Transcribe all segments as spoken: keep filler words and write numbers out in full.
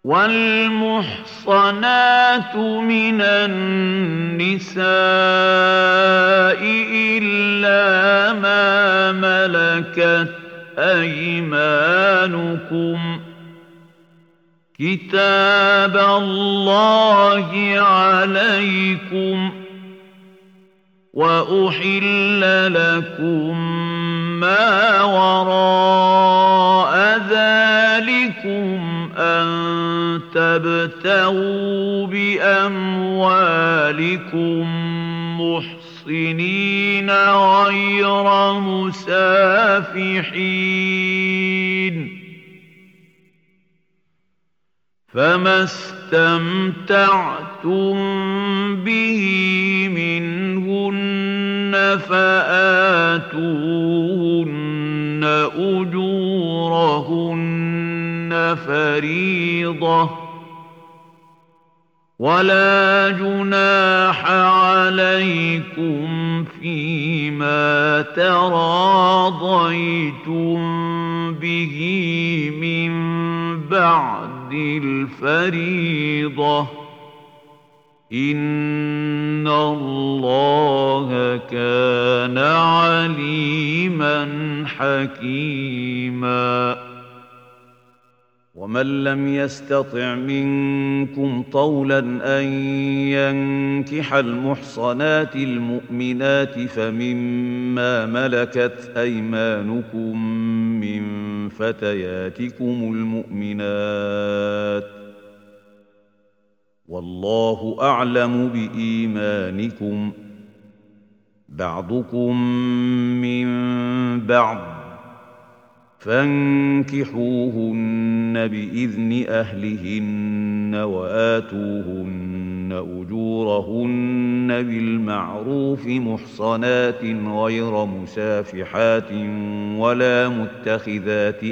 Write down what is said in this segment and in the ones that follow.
والمحصنات من النساء إلا ما ملكت أيمانكم كتاب الله عليكم وأحل لكم ما وراء ذلكم أن تبتغوا بأموالكم محصنين غير مسافحين فما استمتعتم به منهن فآتوهن أجورهن فريضة ولا جناح عليكم فيما تراضيتم به من بعد الفريضة إن الله كان عليما حكيما ومن لم يستطع منكم طولا أن ينكح المحصنات المؤمنات فمما ملكت أيمانكم من فتياتكم المؤمنات والله أعلم بإيمانكم بعضكم من بعض فانكحوهن بإذن أهلهن وآتوهن أجورهن بالمعروف محصنات غير مسافحات ولا متخذات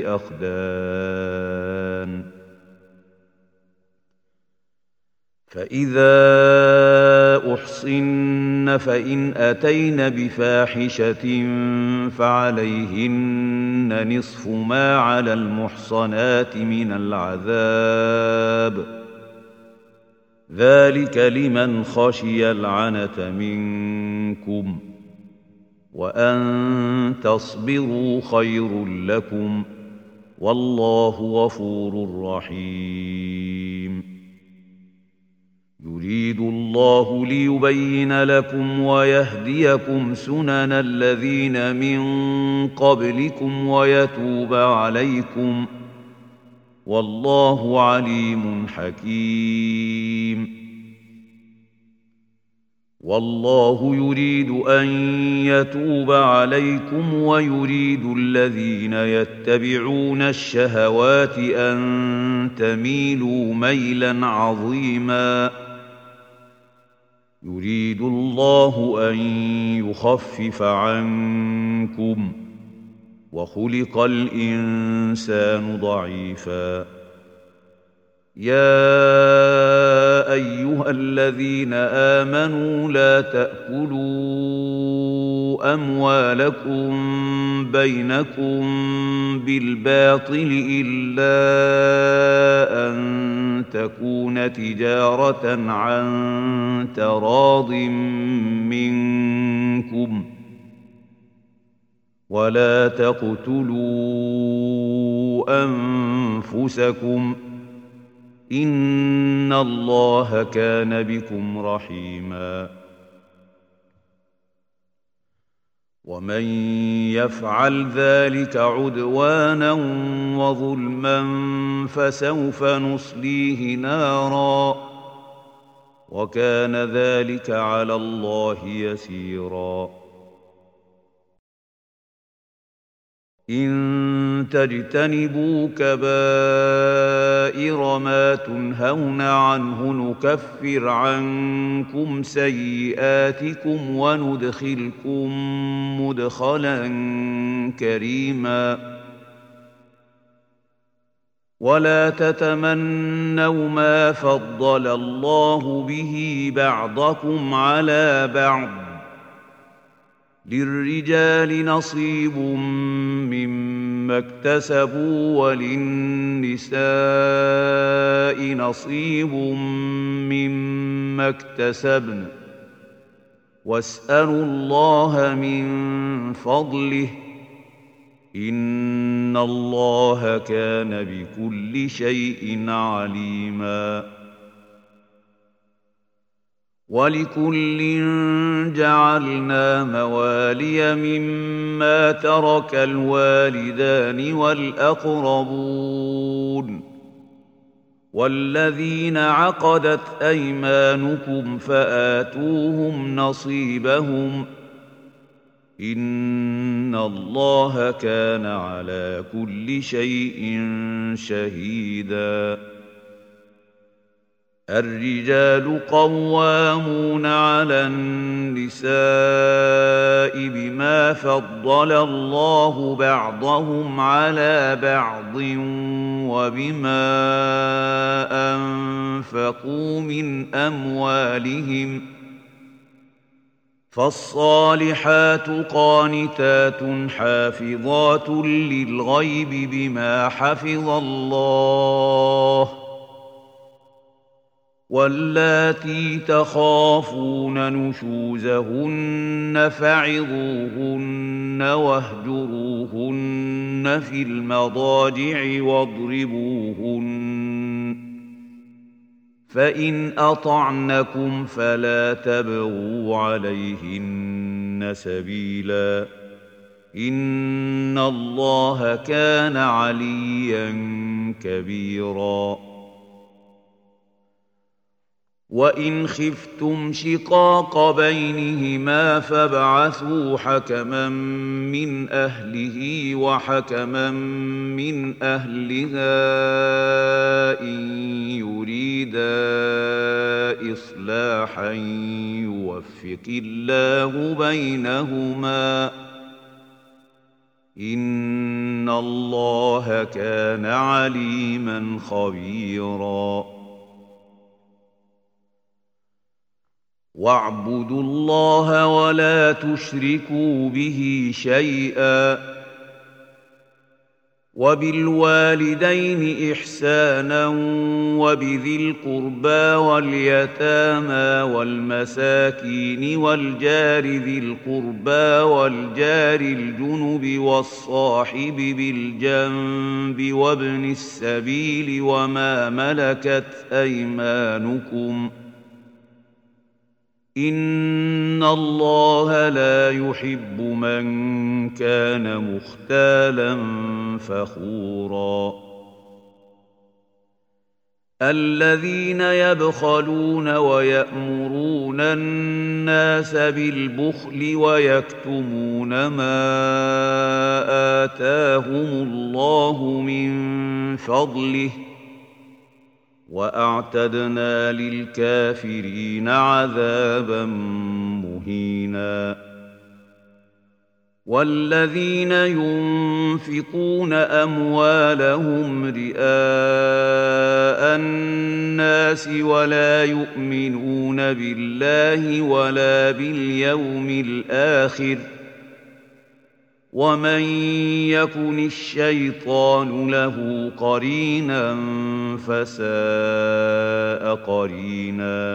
أخدان فإذا أحصن فإن أتين بفاحشة فعليهن نصف ما على المحصنات من العذاب ذلك لمن خشي العنة منكم وأن تصبروا خير لكم والله غفور رحيم يريد الله ليبين لكم ويهديكم سنن الذين من قبلكم ويتوب عليكم والله عليم حكيم والله يريد أن يتوب عليكم ويريد الذين يتبعون الشهوات أن تميلوا ميلا عظيما يريد الله أن يخفف عنكم وخلق الإنسان ضعيفا يا أيها الذين آمنوا لا تأكلوا أموالكم بينكم بالباطل إلا أن تكون تجارة عن تراض منكم ولا تقتلوا أنفسكم إن الله كان بكم رحيما ومن يفعل ذلك عدوانا وظلما فسوف نصليه نارا وكان ذلك على الله يسيرا إن تجتنبوا كبائر ما تنهون عنه نكفر عنكم سيئاتكم وندخلكم مدخلا كريما ولا تتمنوا ما فضل الله به بعضكم على بعض للرجال نصيب مما اكتسبوا وللنساء النِّسَاءِ نَصِيبٌ مِّمَّا اكْتَسَبْنَ وَاسْأَلُوا اللَّهَ مِن فَضْلِهِ إِنَّ اللَّهَ كَانَ بِكُلِّ شَيْءٍ عَلِيمًا. وَلِكُلٍّ جَعَلْنَا مَوَالِيَ مِمَّا تَرَكَ الْوَالِدَانِ وَالْأَقْرَبُونَ وَالَّذِينَ عَقَدَتْ أَيْمَانُكُمْ فَآتُوهُمْ نَصِيبَهُمْ إِنَّ اللَّهَ كَانَ عَلَى كُلِّ شَيْءٍ شَهِيدًا. الرِّجَالُ قَوَّامُونَ عَلَى النِّسَاءِ بِمَا فَضَّلَ اللَّهُ بَعْضَهُمْ عَلَى بَعْضٍ وَبِمَا أَنفَقُوا مِنْ أَمْوَالِهِمْ فَالصَّالِحَاتُ قَانِتَاتٌ حَافِظَاتٌ لِلْغَيْبِ بِمَا حَفِظَ اللَّهُ وَاللَّاتِي تَخَافُونَ نُشُوزَهُنَّ فَعِظُوهُنَّ وَاهْجُرُوهُنَّ فِي الْمَضَاجِعِ وَاضْرِبُوهُنَّ فَإِنْ أَطَعْنَكُمْ فَلَا تَبْغُوا عَلَيْهِنَّ سَبِيلًا إِنَّ اللَّهَ كَانَ عَلِيًّا كَبِيرًا. وَإِنْ خِفْتُمْ شِقَاقَ بَيْنِهِمَا فَابْعَثُوا حَكَمًا مِّنْ أَهْلِهِ وَحَكَمًا مِّنْ أَهْلِهَا إِن يُرِيدَا إِصْلَاحًا يُوَفِّقِ اللَّهُ بَيْنَهُمَا إِنَّ اللَّهَ كَانَ عَلِيمًا خَبِيرًا. وَاعْبُدُوا اللَّهَ وَلَا تُشْرِكُوا بِهِ شَيْئًا وَبِالْوَالِدَيْنِ إِحْسَانًا وَبِذِي الْقُرْبَى وَالْيَتَامَى وَالْمَسَاكِينِ وَالْجَارِ ذِي الْقُرْبَى وَالْجَارِ الْجُنُبِ وَالصَّاحِبِ بِالْجَنبِ وَابْنِ السَّبِيلِ وَمَا مَلَكَتْ أَيْمَانُكُمْ إِنَّ اللَّهَ لَا يُحِبُّ مَن كَانَ مُخْتَالًا فَخُورًا. الَّذِينَ يَبْخَلُونَ وَيَأْمُرُونَ النَّاسَ بِالْبُخْلِ وَيَكْتُمُونَ مَا آتَاهُمُ اللَّهُ مِن فَضْلِهِ وَأَعْتَدْنَا لِلْكَافِرِينَ عَذَابًا مُهِينًا. وَالَّذِينَ يُنفِقُونَ أَمْوَالَهُمْ رِئَاءَ النَّاسِ وَلَا يُؤْمِنُونَ بِاللَّهِ وَلَا بِالْيَوْمِ الْآخِرِ وَمَن يَكُنِ الشَّيْطَانُ لَهُ قَرِينًا فَسَاءَ قَرِينًا.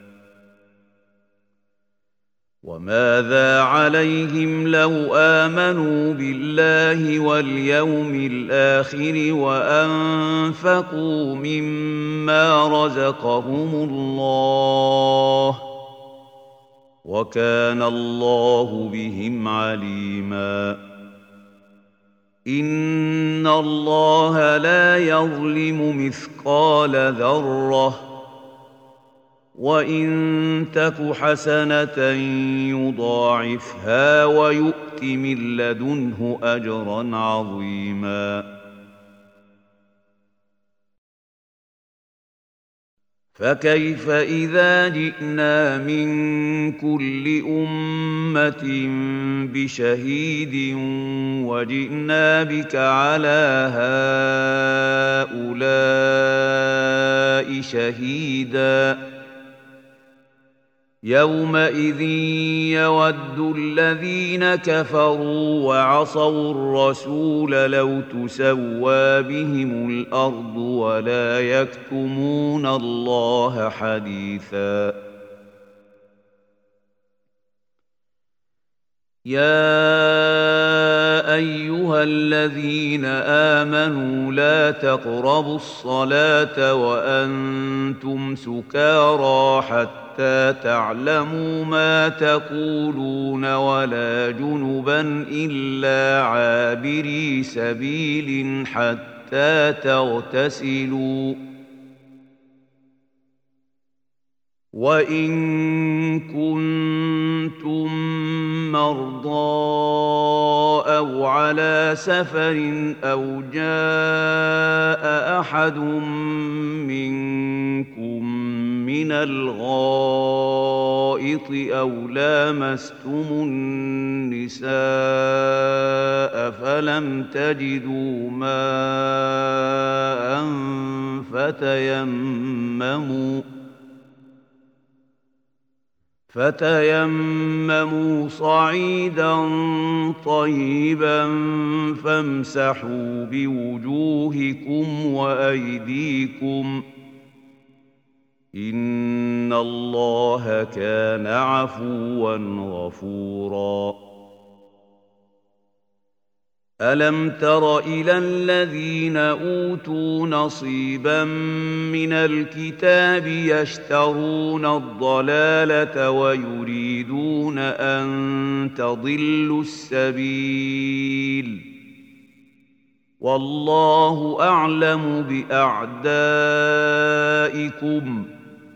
وَمَاذَا عَلَيْهِمْ لَوْ آمَنُوا بِاللَّهِ وَالْيَوْمِ الْآخِرِ وَأَنفَقُوا مِمَّا رَزَقَهُمُ اللَّهُ وَكَانَ اللَّهُ بِهِمْ عَلِيمًا. إِنَّ اللَّهَ لَا يَظْلِمُ مِثْقَالَ ذَرَّةٍ وَإِن تَكُ حَسَنَةً يُضَاعِفْهَا وَيُؤْتِ مِن لَّدُنْهُ أَجْرًا عَظِيمًا. فَكَيْفَ إِذَا جِئْنَا مِن كُلِّ أُمَّةٍ بِشَهِيدٍ وَجِئْنَا بِكَ عَلَىٰ هَٰؤُلَاءِ شَهِيدًا يومئذ يود الذين كفروا وعصوا الرسول لو تسوى بهم الأرض ولا يكتمون الله حديثا يا أيها الذين آمنوا لا تقربوا الصلاة وأنتم سكارى حتى تعلموا ما تقولون ولا جنبا إلا عابري سبيل حتى تغتسلوا وإن كنتم مرضى أو على سفر أو جاء أحد منكم من الغائط أو لامستم النساء فلم تجدوا ماء فتيمموا فتيمموا صعيدا طيبا فامسحوا بوجوهكم وأيديكم إن الله كان عفوا غفورا ألم تر إلى الذين أوتوا نصيبا من الكتاب يشترون الضلالة ويريدون أن تضلوا السبيل والله أعلم بأعدائكم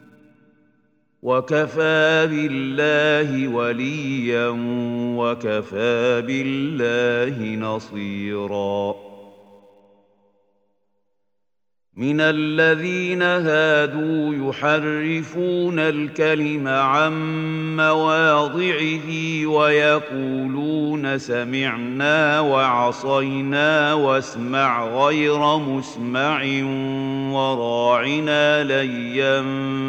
وكفى بالله وليا وكفى بالله نصيرا من الذين هادوا يحرفون الكلم عن مواضعه ويقولون سمعنا وعصينا واسمع غير مسمع وراعنا ليا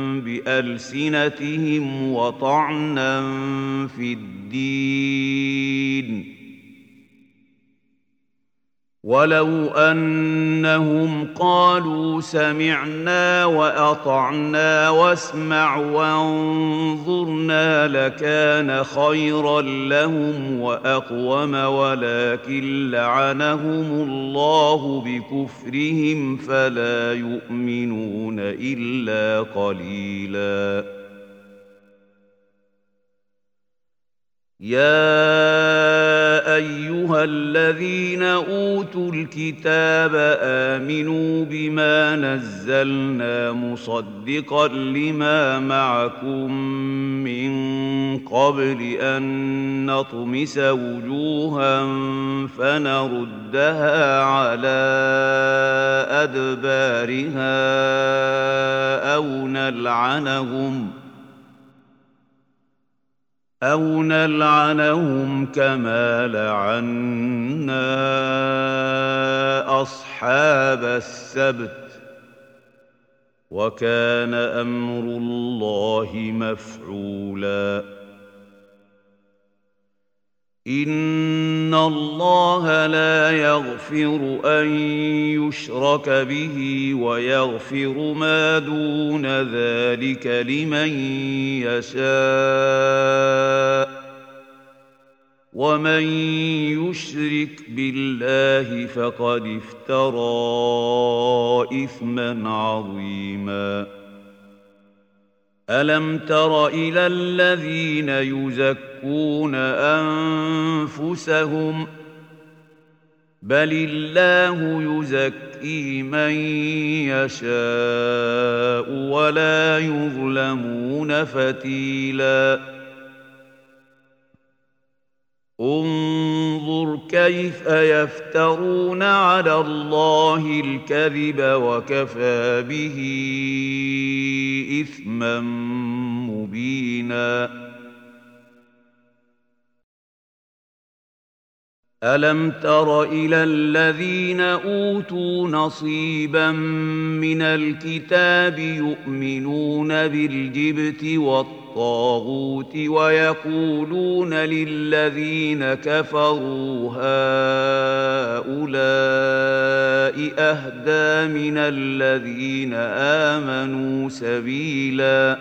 بألسنتهم وطعنا في الدين ولو أنهم قالوا سمعنا وأطعنا واسمع وانظرنا لكان خيرا لهم وأقوم ولكن لعنهم الله بكفرهم فلا يؤمنون إلا قليلاً يا أيها الذين أوتوا الكتاب آمنوا بما نزلنا مصدقا لما معكم من قبل أن نطمس وجوها فنردها على أدبارها أو نلعنهم أو نلعنهم كما لعنا أصحاب السبت وكان أمر الله مفعولا إن الله لا يغفر أن يشرك به ويغفر ما دون ذلك لمن يشاء ومن يشرك بالله فقد افترى إثما عظيما ألم تر إلى الذين يزكون أنفسهم بل الله يزكي من يشاء ولا يظلمون فتيلا انظر كيف يفترون على الله الكذب وكفى به إثما مبينا ألم تر إلى الذين أوتوا نصيبا من الكتاب يؤمنون بالجبت والطاغوت والطاغوت ويقولون للذين كفروا هؤلاء أهدى من الذين آمنوا سبيلا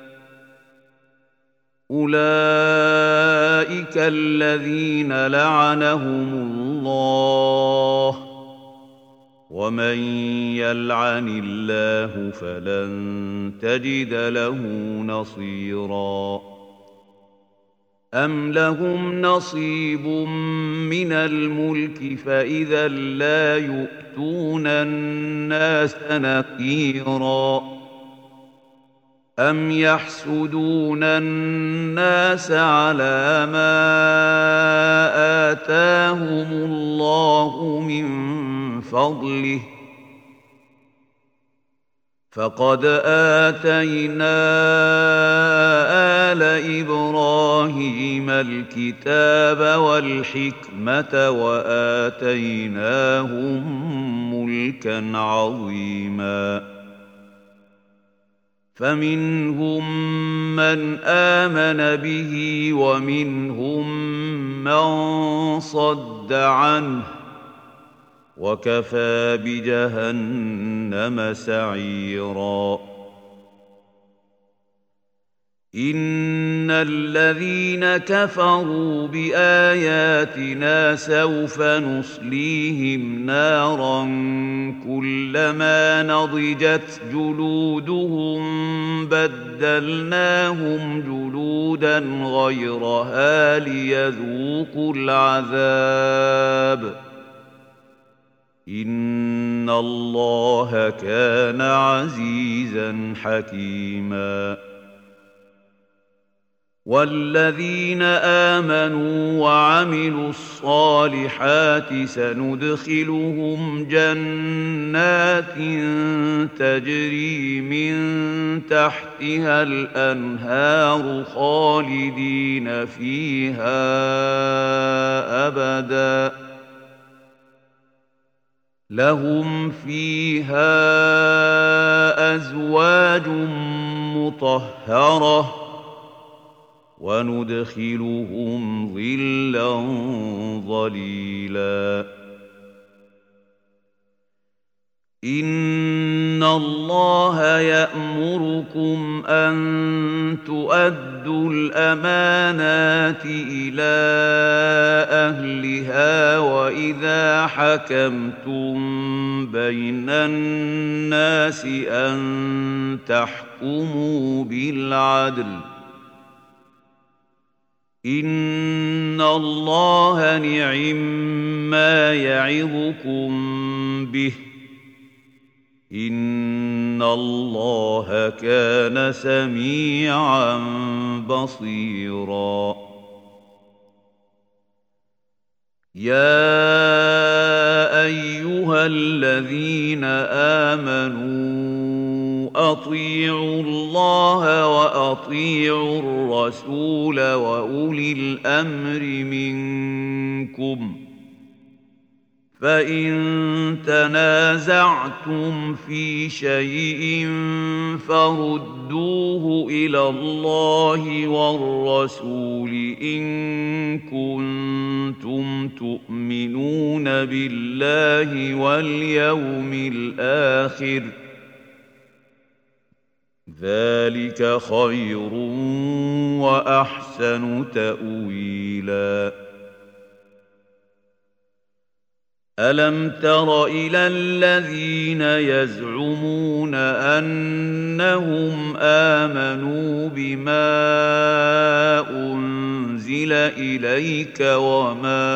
أولئك الذين لعنهم الله ومن يلعن الله فلن تجد له نصيرا أم لهم نصيب من الملك فإذا لا يؤتون الناس نقيرا أم يحسدون الناس على ما آتاهم الله من فضله فقد آتينا آل إبراهيم الكتاب والحكمة وآتيناهم ملكا عظيما فمنهم من آمن به ومنهم من صد عنه وكفى بجهنم سعيرا إن الذين كفروا بآياتنا سوف نصليهم نارا كلما نضجت جلودهم بدلناهم جلودا غيرها ليذوقوا العذاب إن الله كان عزيزا حكيما والذين آمنوا وعملوا الصالحات سندخلهم جنات تجري من تحتها الأنهار خالدين فيها أبدا لهم فيها أزواج مطهرة وندخلهم ظلا ظليلا إن الله يأمركم أن تؤدوا الأمانات إلى أهلها وإذا حكمتم بين الناس أن تحكموا بالعدل إن الله نعما يعظكم به إن الله كان سميعا بصيرا يا أيها الذين آمنوا أطيعوا الله وأطيعوا الرسول وأولي الأمر منكم فإن تنازعتم في شيء فردوه إلى الله والرسول إن كنتم تؤمنون بالله واليوم الآخر ذلك خير وأحسن تأويلا ألم تر إلى الذين يزعمون أنهم آمنوا بما أنزل إليك وما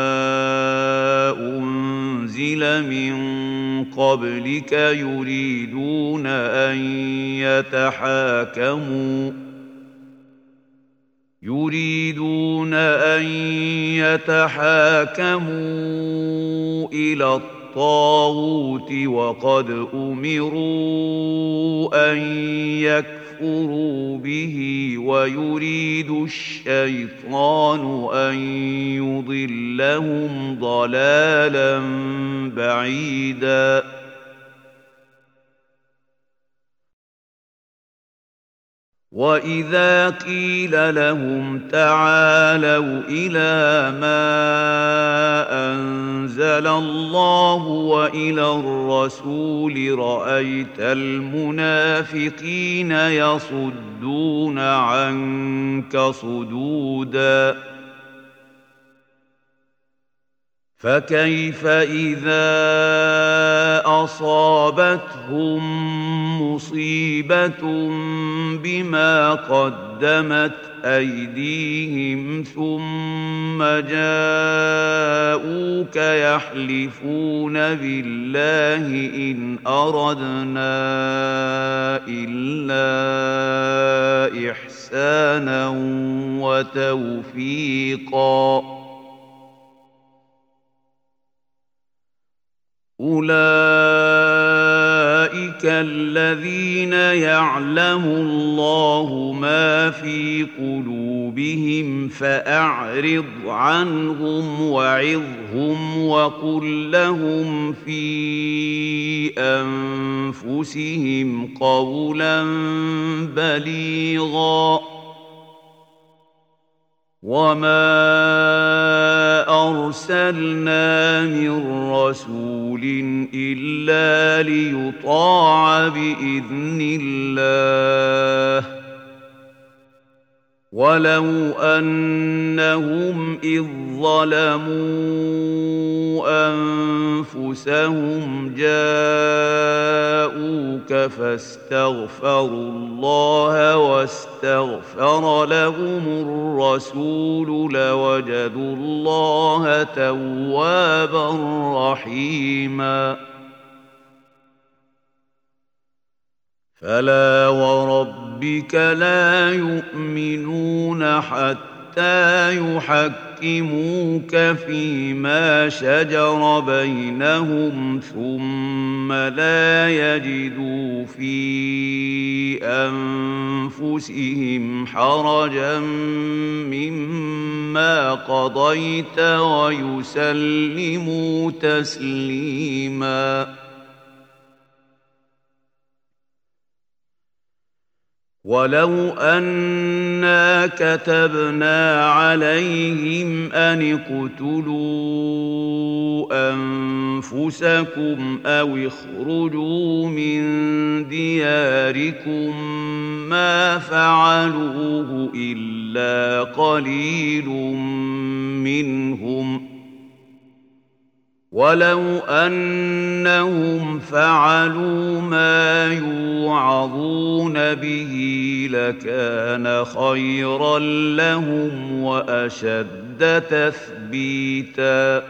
أنزل من قبلك يريدون أن يتحاكموا يريدون أن يتحاكموا إلى الطاغوت وقد أمروا أن يكفروا به ويريد الشيطان أن يضلهم ضلالا بعيدا وإذا قيل لهم تعالوا إلى ما أنزل الله وإلى الرسول رأيت المنافقين يصدون عنك صدودا فكيف إذا أصابتهم مصيبة بما قدمت أيديهم ثم جاءوك يحلفون بالله إن أردنا إلا إحسانا وتوفيقا أولئك الذين يعلم الله ما في قلوبهم فأعرض عنهم وعظهم وقل لهم في أنفسهم قولا بليغا وما أرسلنا من رسول إلا ليطاع بإذن الله ولو أنهم إذ ظلموا أنفسهم جاءوك فاستغفروا الله واستغفر لهم الرسول لوجدوا الله توابا رحيما فلا وربك لا يؤمنون حتى يحكموك فيما شجر بينهم ثم لا يجدوا في أنفسهم حرجا مما قضيت ويسلموا تسليما ولو أنا كتبنا عليهم أن اقتلوا أنفسكم أو اخرجوا من دياركم ما فعلوه إلا قليل منهم ولو أنهم فعلوا ما يوعظون به لكان خيرا لهم وأشد تثبيتا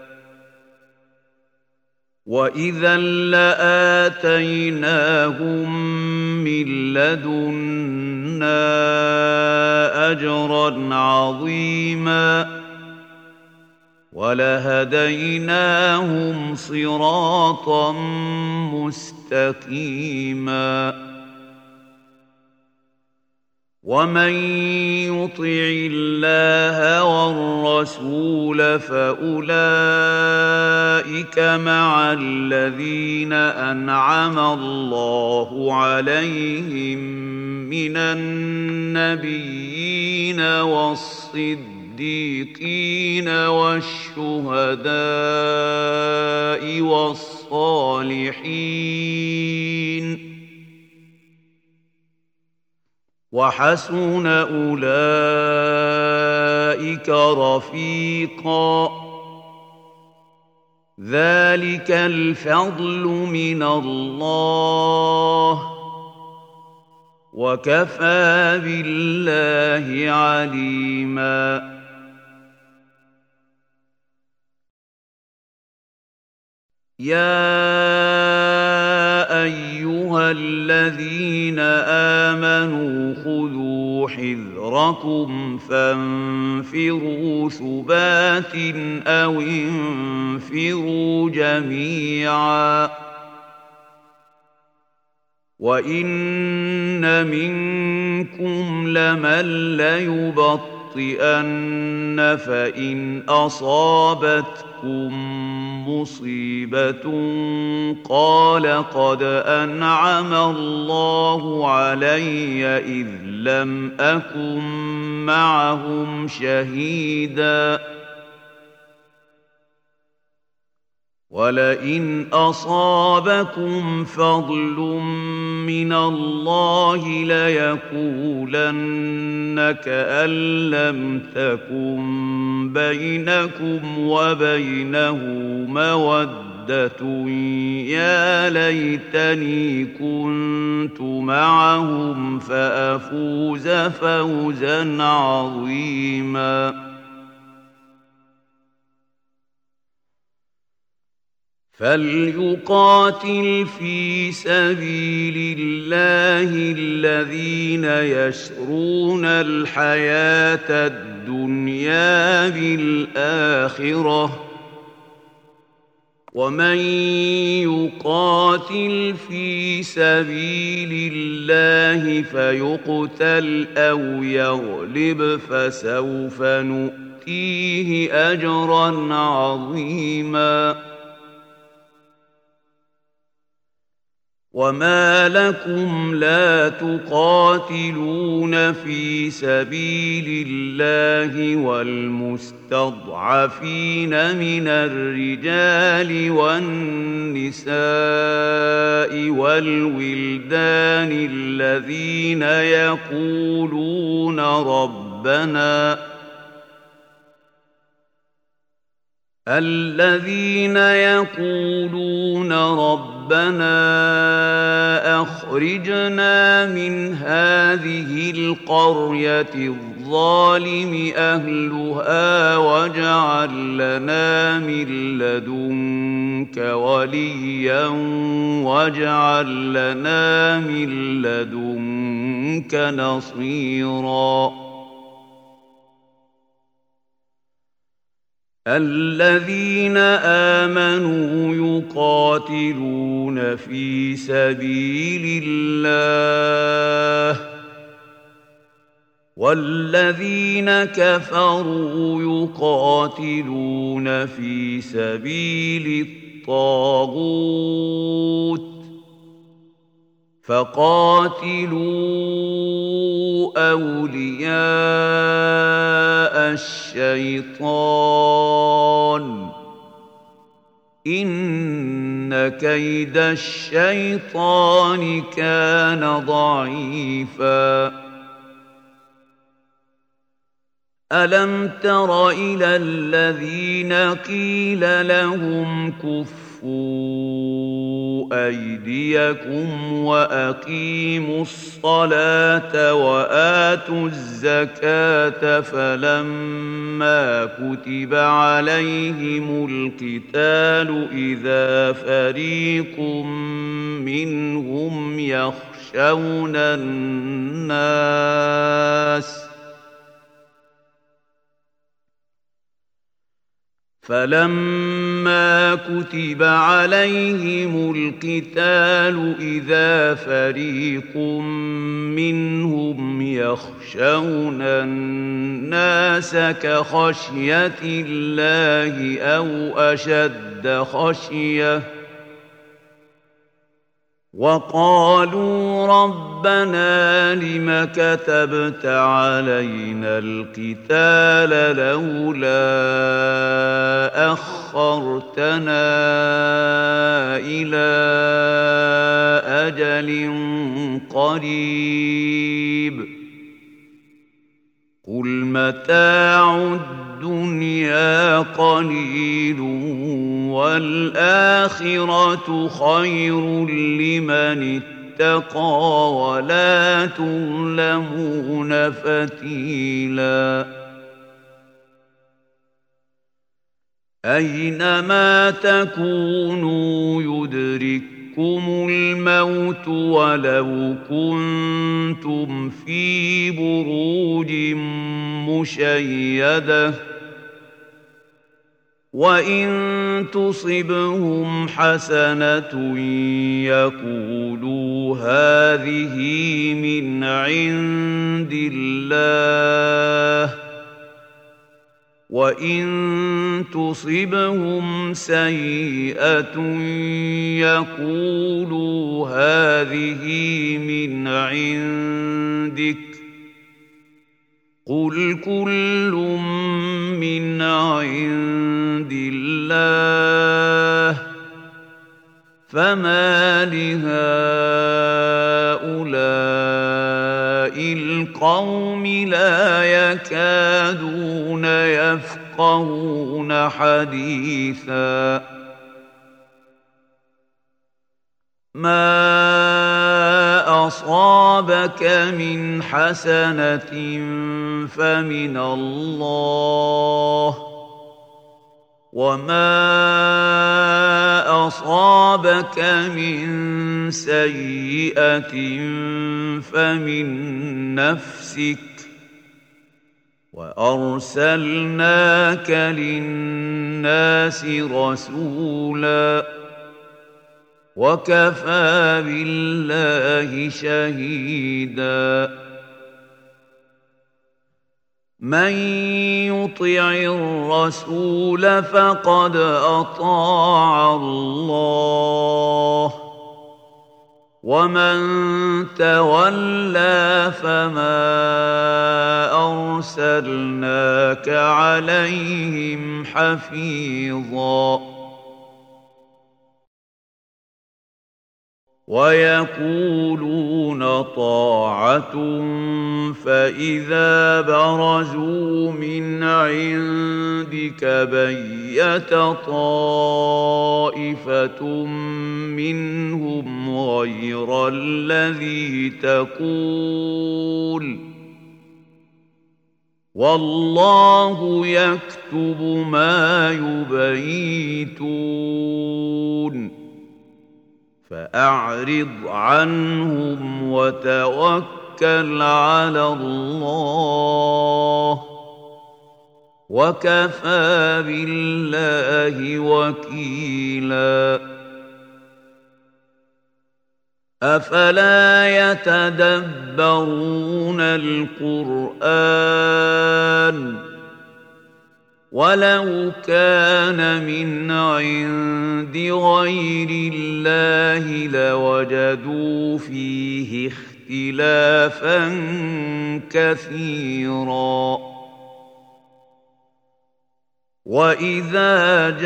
وإذا لآتيناهم من لدنا أجرا عظيما ولهديناهم صراطا مستقيما ومن يطع الله والرسول فأولئك مع الذين أنعم الله عليهم من النبيين والصديقين الصديقين والشهداء والصالحين وحسن أولئك رفيقا ذلك الفضل من الله وكفى بالله عليما يا أيها الذين آمنوا خذوا حذركم فانفروا ثبات أو انفروا جميعا وإن منكم لمن ليبطئن لتخطئن فإن أصابتكم مصيبة قال قد أنعم الله علي إذ لم أكن معهم شهيدا ولئن أصابكم فضل من الله ليقولن كأن لم تكن بينكم وبينه مودة يا ليتني كنت معهم فأفوز فوزا عظيما فليقاتل في سبيل الله الذين يشرون الحياة الدنيا بالآخرة ومن يقاتل في سبيل الله فيقتل أو يغلب فسوف نؤتيه أجرا عظيما وما لكم لا تقاتلون في سبيل الله والمستضعفين من الرجال والنساء والولدان الذين يقولون ربنا الذين يقولون ربنا أخرجنا من هذه القرية الظالم أهلها واجعل لنا من لدنك وليا واجعل لنا من لدنك نصيرا الذين آمنوا يقاتلون في سبيل الله والذين كفروا يقاتلون في سبيل الطاغوت فقاتلوا أولياء الشيطان إن كيد الشيطان كان ضعيفا ألم تر إلى الذين قيل لهم كفوا أيديكم وأقيموا الصلاة وآتوا الزكاة فلما كتب عليهم القتال إذا فريق منهم يخشون الناس فلما كتب عليهم القتال إذا فريق منهم يخشون الناس كخشية الله أو أشد خشية وقالوا ربنا لم كتبت علينا القتال لولا أخرتنا إلى أجل قريب قل متاع الدنيا قليل والآخرة خير لمن اتقى ولا تظلمون فتيلا أينما تكونوا يدرككم الموت ولو كنتم في بروج مشيدة وإن تصبهم حسنة يقولوا هذه من عند الله وإن تصبهم سيئة يقولوا هذه من عندك قل كل من عند الله فما لهؤلاء القوم لا يكادون يفقهون حديثا ما أصابك من حسنة فمن الله وما أصابك من سيئة فمن نفسك وأرسلناك للناس رسولا وكفى بالله شهيدا من يطع الرسول فقد أطاع الله ومن تولى فما أرسلناك عليهم حفيظا ويقولون طاعة فإذا برزوا من عندك بيت طائفة منهم غير الذي تقول والله يكتب ما يبيتون فأعرض عنهم وتوكل على الله وكفى بالله وكيلا أفلا يتدبرون القرآن ولو كان من عند غير الله لوجدوا فيه اختلافا كثيرا وإذا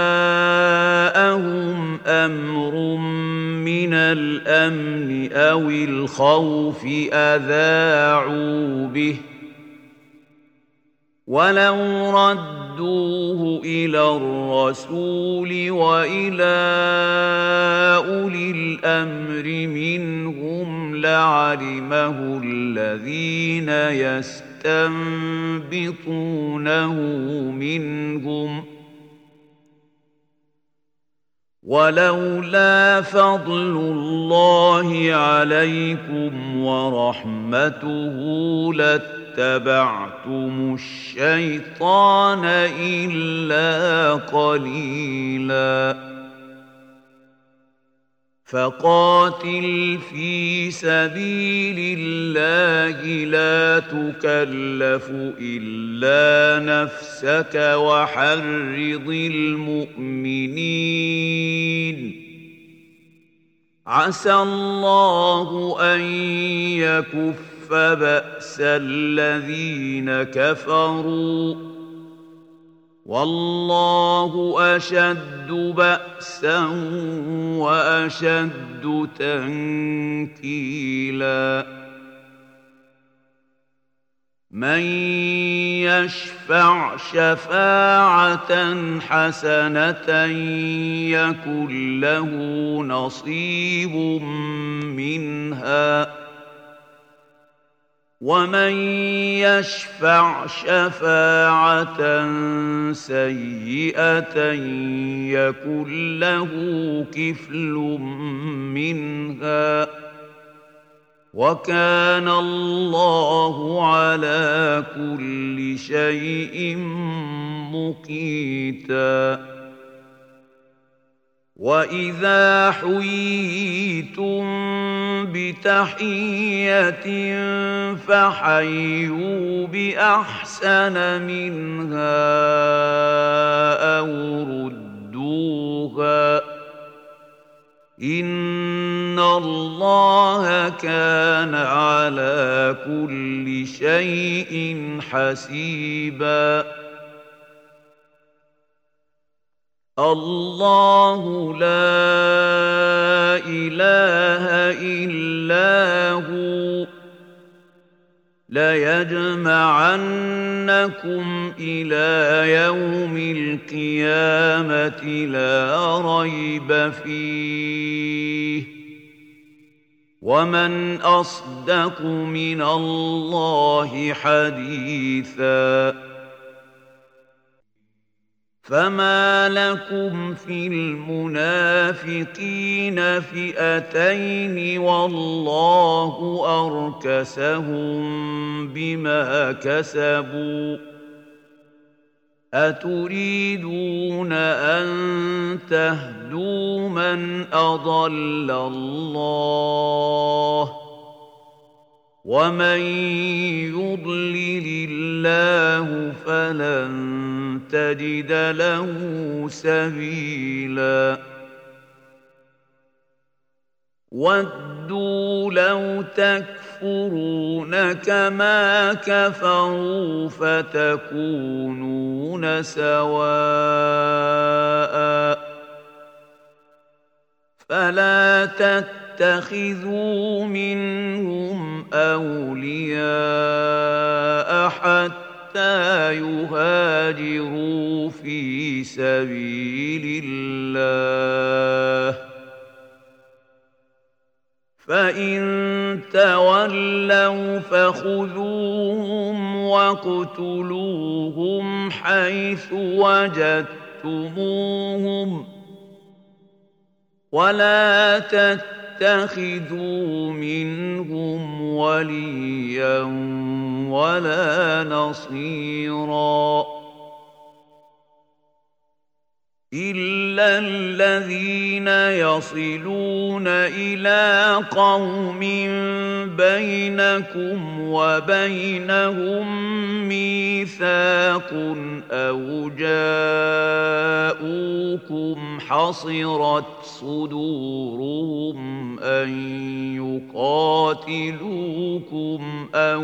جاءهم أمر من الأمن أو الخوف أذاعوا به ولو ردوه إلى الرسول وإلى أولي الأمر منهم لعلمه الذين يستنبطونه منهم ولولا فضل الله عليكم ورحمته لاتبعتم الشيطان إلا قليلا فقاتل في سبيل الله لا تكلف إلا نفسك وحرض المؤمنين عسى الله أن يكف بأس الذين كفروا والله أشد بأسا وأشد تنكيلا من يشفع شفاعة حسنة يكن له نصيب منها ومن يشفع شفاعة سيئة يكن له كفل منها وكان الله على كل شيء مقيتا وإذا حييتم بتحية فحيوا بأحسن منها أو ردوها إن الله كان على كل شيء حسيبا الله لا إله إلا هو ليجمعنكم إلى يوم القيامة لا ريب فيه ومن أصدق من الله حديثا فما لكم في المنافقين فئتين والله أركسهم بما كسبوا أتريدون أن تهدوا من أضل الله ومن يضلل الله فلن تجد له سبيلا ودوا لو تكفرون كما كفروا فتكونون سواء فلا تتخذوا منهم أولياء حتى يهاجروا في سبيل الله فإن تولوا فخذوهم واقتلوهم حيث وجدتموهم ولا تتخذوا منهم وليا ولا نصيرا إلا الذين يصلون إلى قوم بينكم وبينهم ميثاق أو جاءوكم حصرت صدورهم أن يقاتلوكم أو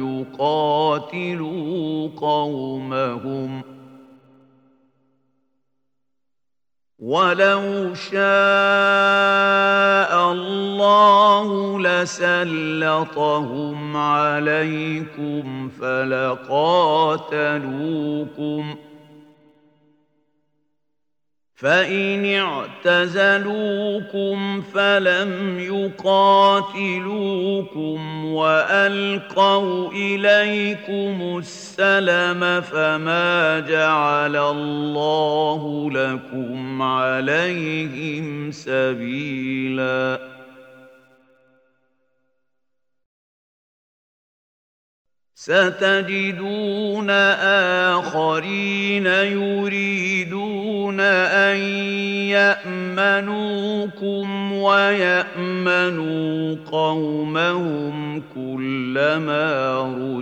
يقاتلوا قومهم ولو شاء الله لسلطهم عليكم فلقاتلوكم فإن اعتزلوكم فلم يقاتلوكم وألقوا إليكم السلم فما جعل الله لكم عليهم سبيلا ستجدون آخرين يريدون أن يأمنوكم ويأمنوا قومهم كلما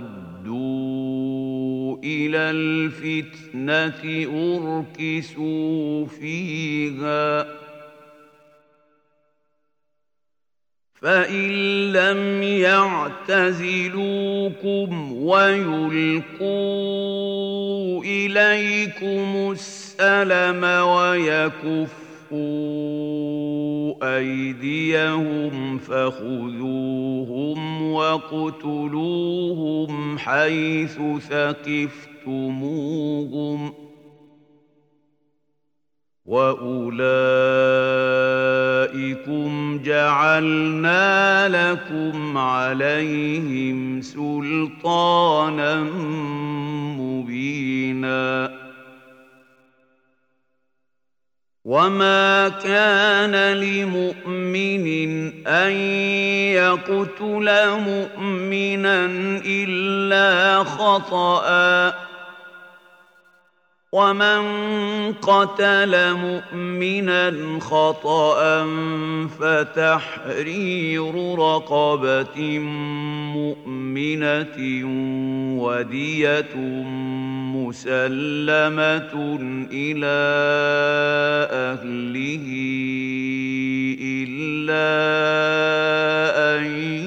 ردوا إلى الفتنة أركسوا فيها فإن لم يعتزلوكم ويلقوا إليكم السلم ويكفوا أيديهم فخذوهم واقتلوهم حيث ثقفتموهم وأولئكم جعلنا لكم عليهم سلطانا مبينا وما كان لمؤمن أن يقتل مؤمنا إلا خطأ ومن قتل مؤمنا خطأ فتحرير رقبة مؤمنة ودية مسلمة إلى أهله إلا أن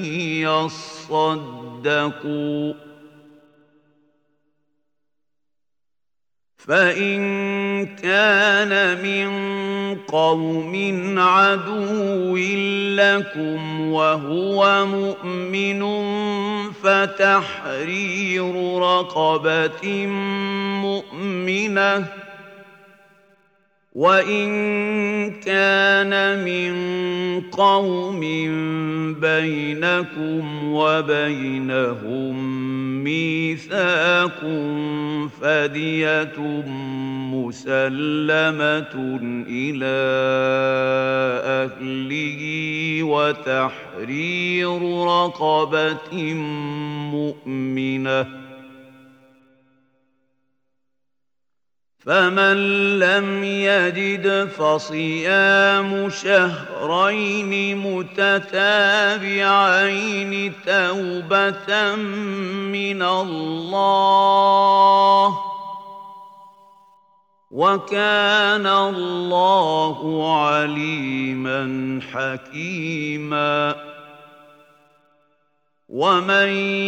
يصدقوا، فإن كان من قوم عدو لكم وهو مؤمن فتحرير رقبة مؤمنة، وإن كان من قوم بينكم وبينهم ميثاق فدية مسلمة إلى أهله وتحرير رقبة مؤمنة، فمن لم يجد فصيام شهرين متتابعين توبة من الله، وكان الله عليما حكيما. ومن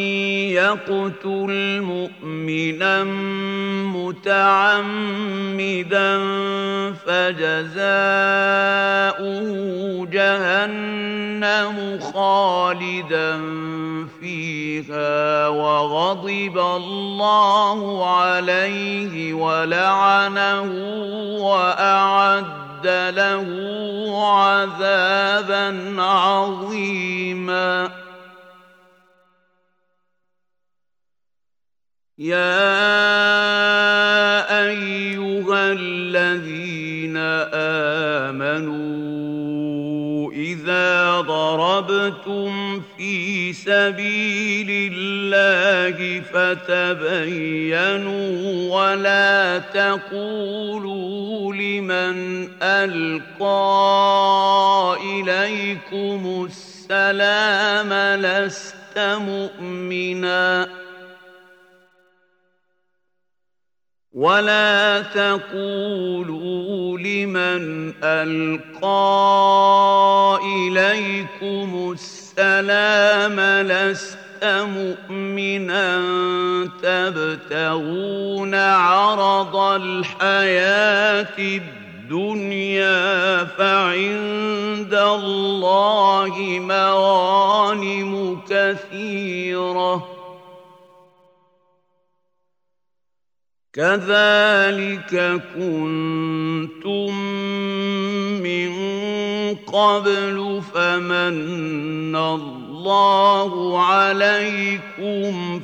يقتل مؤمنا متعمدا فجزاؤه جهنم خالدا فيها وغضب الله عليه ولعنه وأعد له عذابا عظيما. يا أيها الذين آمنوا إذا ضربتم في سبيل الله فتبينوا ولا تقولوا لمن ألقى إليكم السلام لست مؤمنا ولا تقولوا لمن ألقى إليكم السلام لست مؤمنا تبتغون عرض الحياة الدنيا فعند الله مغانم كثيرة كذلك كنتم من قبل فمن الله عليكم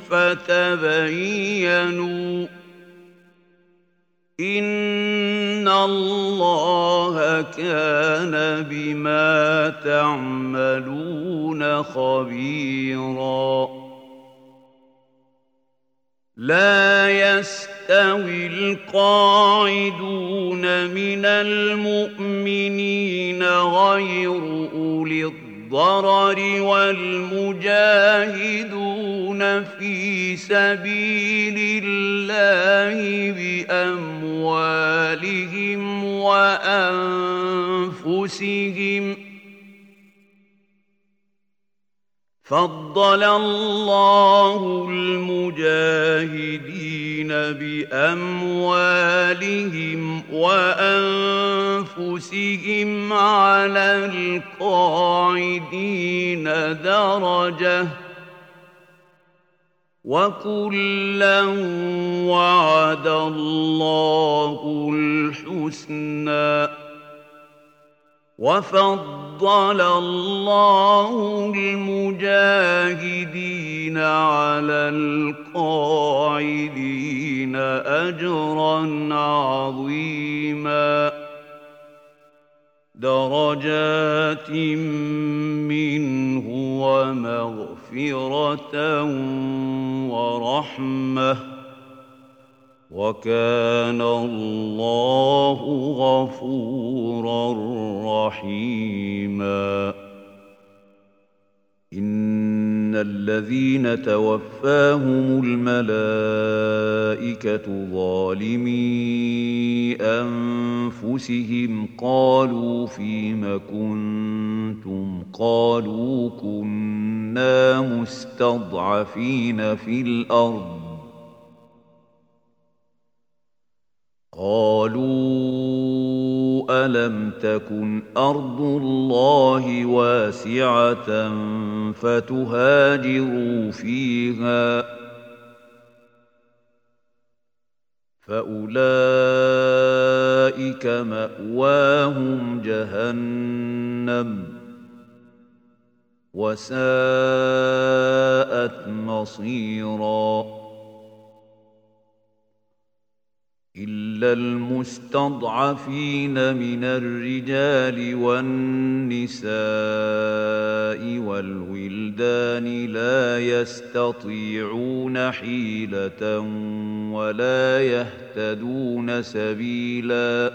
فتبينوا إن الله كان بما تعملون خبيرا. لا يستوي القاعدون من المؤمنين غير أولي الضرر والمجاهدون في سبيل الله بأموالهم وأنفسهم، فضل الله المجاهدين بأموالهم وأنفسهم على القاعدين درجة وكلا وعد الله الحسنى وفضل الله المجاهدين على القاعدين أجرا عظيما درجات منه ومغفرة ورحمة وكان الله غفورا رحيما. إن الذين توفاهم الملائكة ظالمي أنفسهم قالوا فيم كنتم قالوا كنا مستضعفين في الأرض قالوا ألم تكن أرض الله واسعة فتهاجروا فيها فأولئك مأواهم جهنم وساءت مصيرا. إلا المستضعفين من الرجال والنساء والولدان لا يستطيعون حيلة ولا يهتدون سبيلا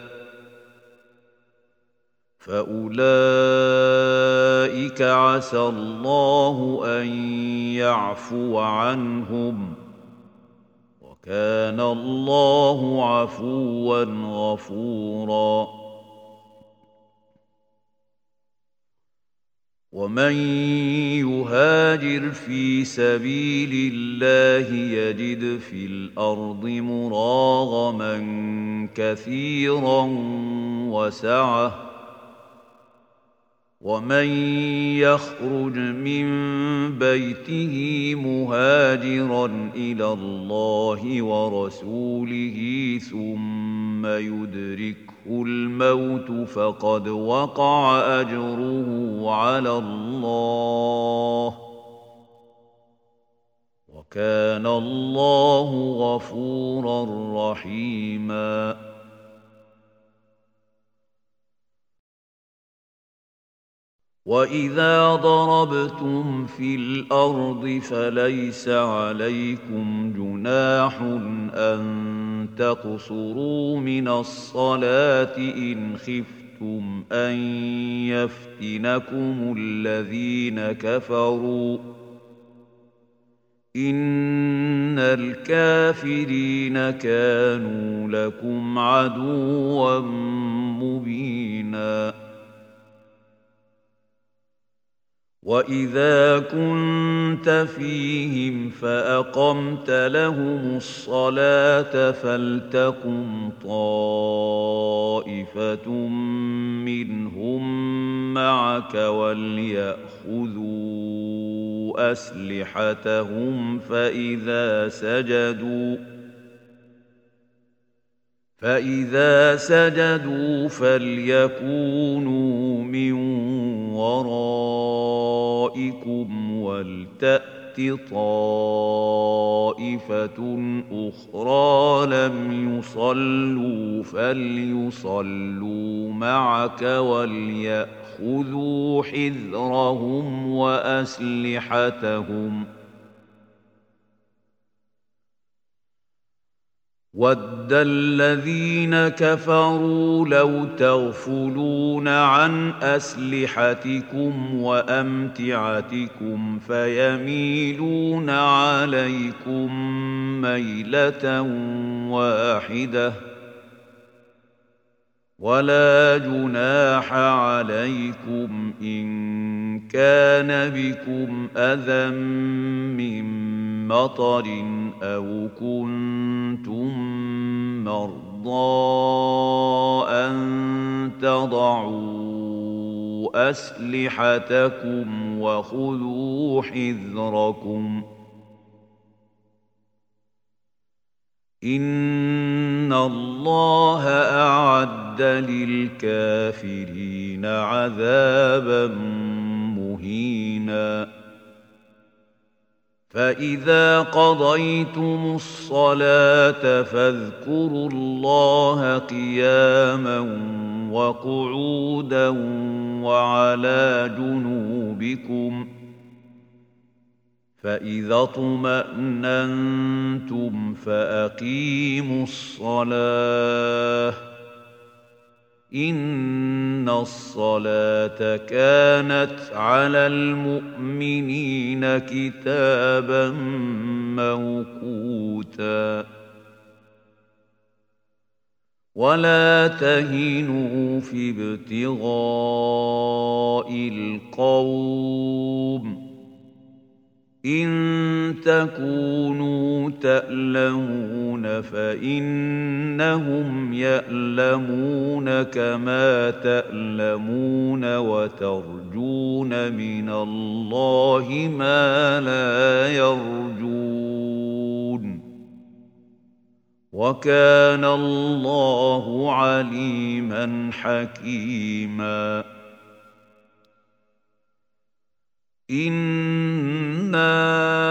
فأولئك عسى الله أن يعفو عنهم كان الله عفوا غفورا. ومن يهاجر في سبيل الله يجد في الأرض مراغما كثيرا وسعة ومن يخرج من بيته مهاجرا إلى الله ورسوله ثم يدركه الموت فقد وقع أجره على الله وكان الله غفورا رحيما. وإذا ضربتم في الأرض فليس عليكم جناح أن تقصروا من الصلاة إن خفتم أن يفتنكم الذين كفروا إن الكافرين كانوا لكم عدوا مبينا. وإذا كنت فيهم فأقمت لهم الصلاة فلتقم طائفة منهم معك وليأخذوا أسلحتهم فإذا سجدوا فإذا سجدوا فليكونوا من ورائكم ولتأت طائفة أخرى لم يصلوا فليصلوا معك وليأخذوا حذرهم وأسلحتهم وَدَّ الَّذِينَ كَفَرُوا لَوْ تَغْفُلُونَ عَنْ أَسْلِحَتِكُمْ وَأَمْتِعَتِكُمْ فَيَمِيلُونَ عَلَيْكُمْ مَيْلَةً وَاحِدَةً وَلَا جُنَاحَ عَلَيْكُمْ إِن كَانَ بِكُمْ أَذًى مِّن مطر أو كنتم مرضى أن تضعوا أسلحتكم وخذوا حذركم إن الله أعد للكافرين عذابا مهينا. فإذا قضيتم الصلاة فاذكروا الله قياما وقعودا وعلى جنوبكم فإذا اطمأننتم فأقيموا الصلاة إن الصلاة كانت على المؤمنين كتابا موقوتا ولا تهنوا في ابتغاء القوم إن تكونوا تألمون فإنهم يألمون كما تألمون وترجون من الله ما لا يرجون وكان الله عليما حكيما إنا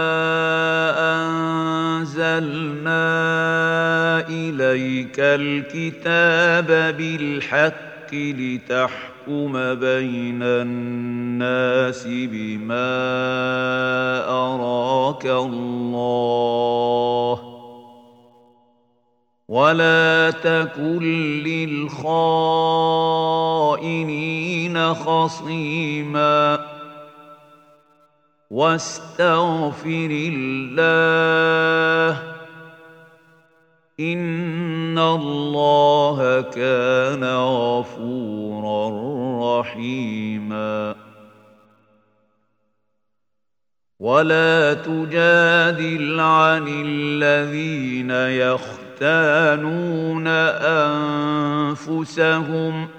أنزلنا إليك الكتاب بالحق لتحكم بين الناس بما أراك الله ولا تكن للخائنين خصيما واستغفر الله إن الله كان غفورا رحيما ولا تجادل عن الذين يختانون أنفسهم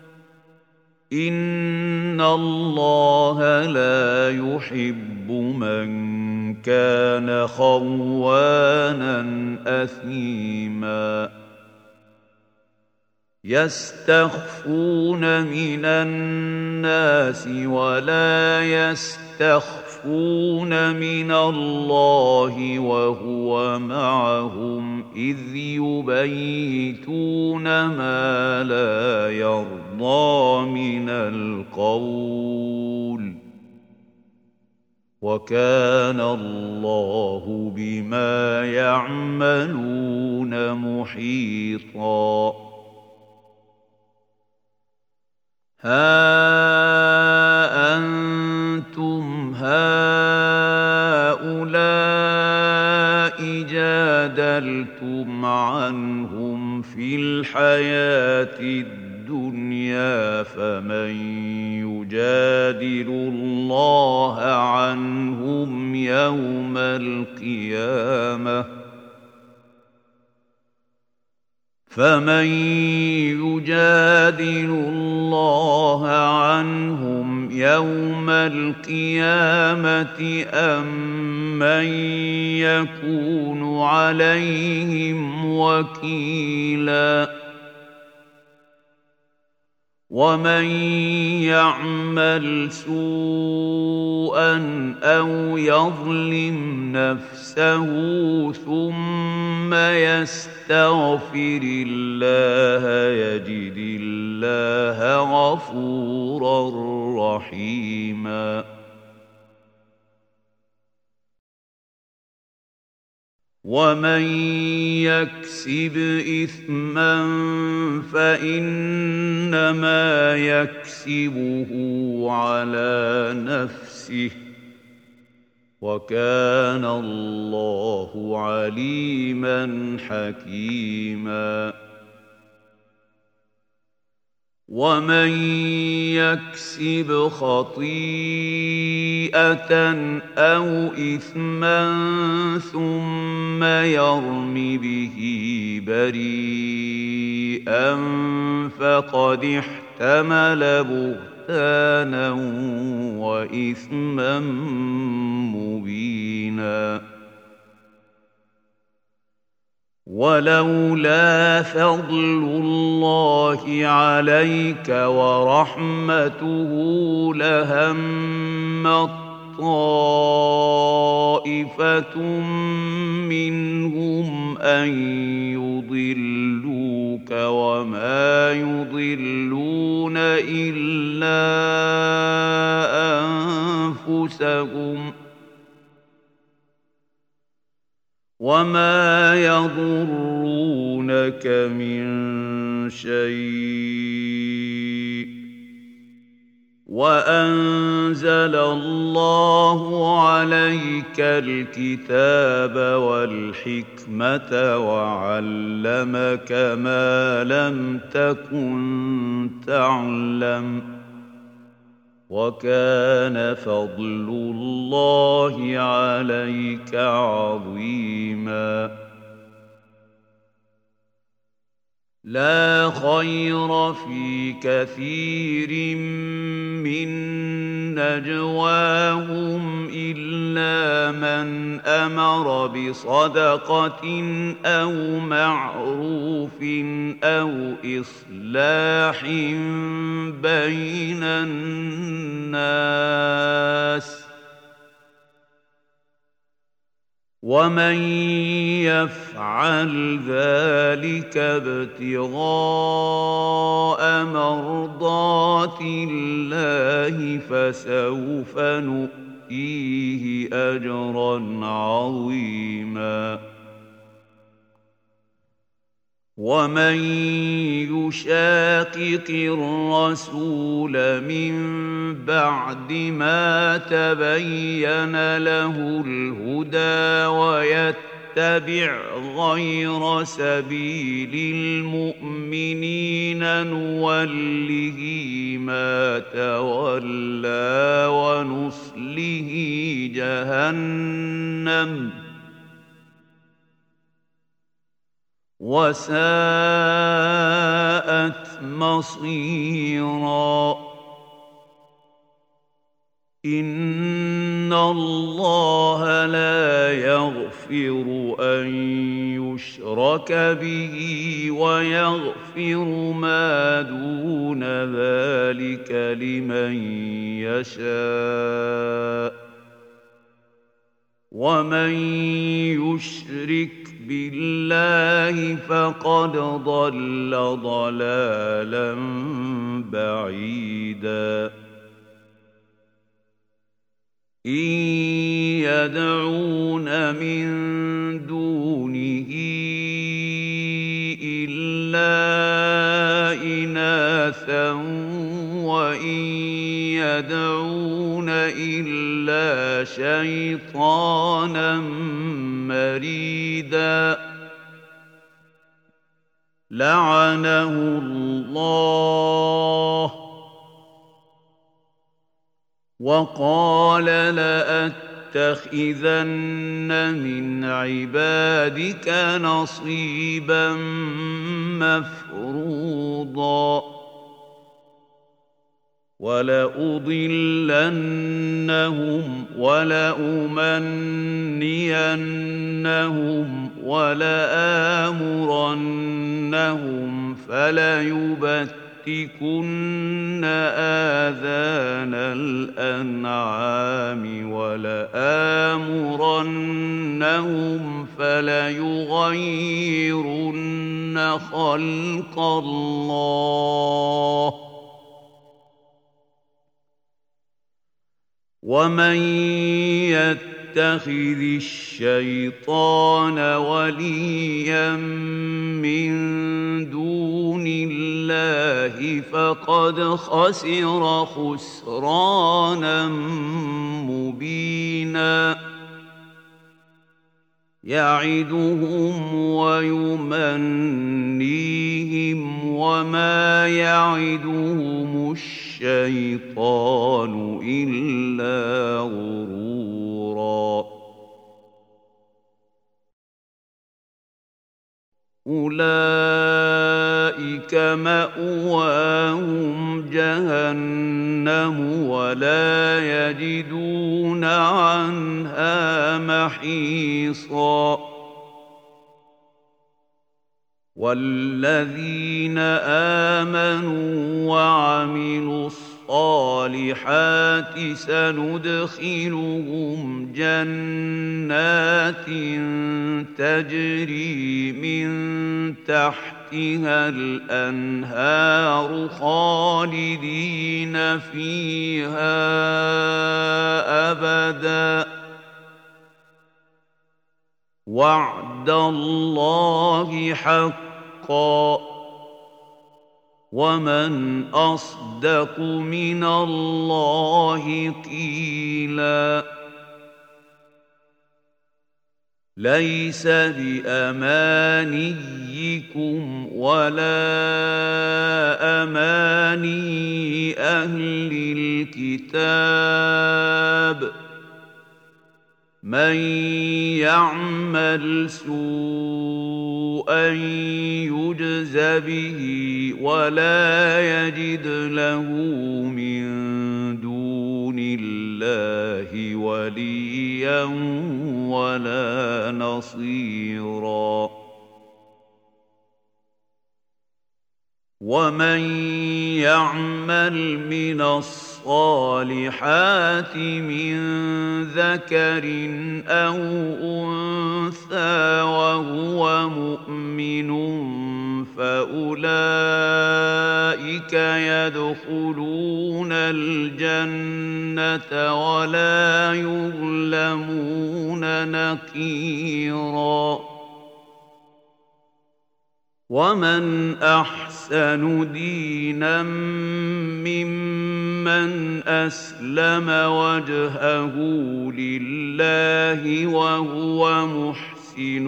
إن الله لا يحب من كان خوانا أثيما يستخفون من الناس ولا يستخفون من الله وهو معهم إذ يبيتون ما لا يرضى من القول وكان الله بما يعملون محيطا ها أنتم هؤلاء جادلتم عنهم في الحياة الدنيا فمن يجادل الله عنهم يوم القيامة فمن يجادل الله عنهم يوم القيامة أم من يكون عليهم وكيلا ومن يعمل سوءا أو يظلم نفسه ثم يستغفر الله يجد الله غفورا رحيما ومن يكسب إثما فإنما يكسبه على نفسه وكان الله عليما حكيما ومن يكسب خطيئة أو إثما ثم يرم به بريئا فقد احتمل بهتانا وإثما مبينا ولولا فضل الله عليك ورحمته لهمت طائفة منهم أن يضلوك وما يضلون إلا أنفسهم وما يضرونك من شيء وأنزل الله عليك الكتاب والحكمة وعلمك ما لم تكن تعلم وكان فضل الله عليك عظيما لا خير في كثير من نجواهم إلا من أمر بصدقة أو معروف أو إصلاح بين الناس ومن يفعل ذلك ابتغاء مرضات الله فسوف نؤتيه أجرا عظيما ومن يشاقق الرسول من بعد ما تبين له الهدى ويتبع غير سبيل المؤمنين نوله ما تولى ونصله جهنم وساءت مصيرا إن الله لا يغفر أن يشرك به ويغفر ما دون ذلك لمن يشاء ومن يشرك بالله فقد ضل ضلالا بعيدا إن يدعون من دونه إلا إناثا وإن يدعون إلا شيطانا مريدا لعنه الله وقال لأتخذن من عبادك نصيبا مفروضا ولأضلنهم ولأمنينهم ولآمرنهم فليبتكن آذان الأنعام ولآمرنهم فليغيرن خلق الله ومن يتخذ الشيطان وليا من دون الله فقد خسر خسرانا مبينا يعدهم ويمنيهم وما يعدهم الشيطان إلا غرورا أولئك مأواهم جهنم ولا يجدون عنها محيصا والذين آمنوا وعملوا الصالحات سندخلهم جنات تجري من تحتها الأنهار خالدين فيها أبداً وعد الله حقا ومن أصدق من الله قيلا ليس بأمانيكم ولا أماني أهل الكتاب من يعمل سوءا يجز به ولا يجد له من دون الله وليا ولا نصيرا ومن يعمل من الصالحات من ذكر أو أنثى وهو مؤمن فأولئك يدخلون الجنة ولا يظلمون نقيراً ومن أحسن دينا ممن أسلم وجهه لله وهو محسن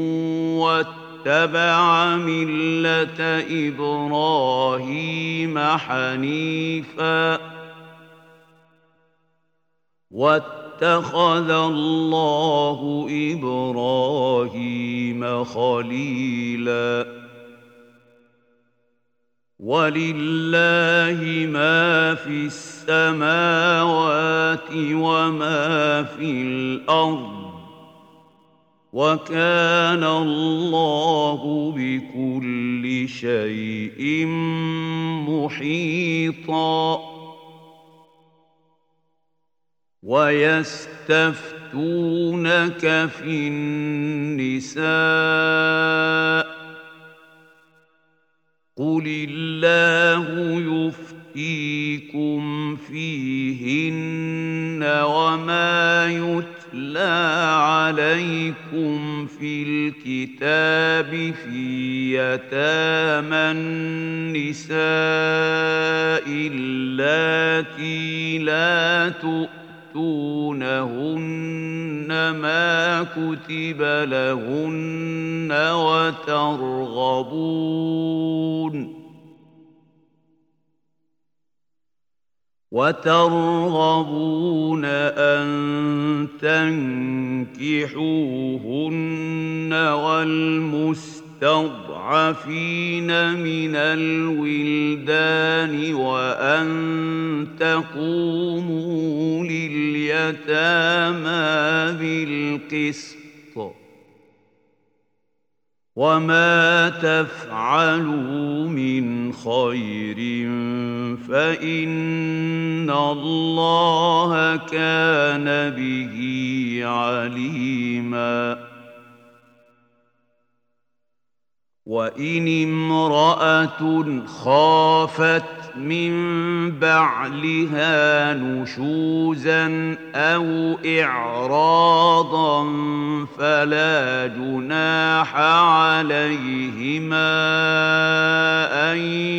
واتبع ملة إبراهيم حنيفا واتخذ الله إبراهيم خليلا ولله ما في السماوات وما في الأرض وكان الله بكل شيء محيطا ويستفتونك في النساء قل الله يفتيكم فيهن وما يتلى عليكم في الكتاب في يتامى النساء اللاتي لا تؤتونهن ما كتب لهن وترغبون وترغبون أن تنكحوهن والمستضعفين من الولدان وأن تقوموا لليتامى بالقسط وما تفعلوا من خير فإن الله كان به عليما وإن امرأة خافت من بعلها نشوزا أو إعراضا فلا جناح عليهما أن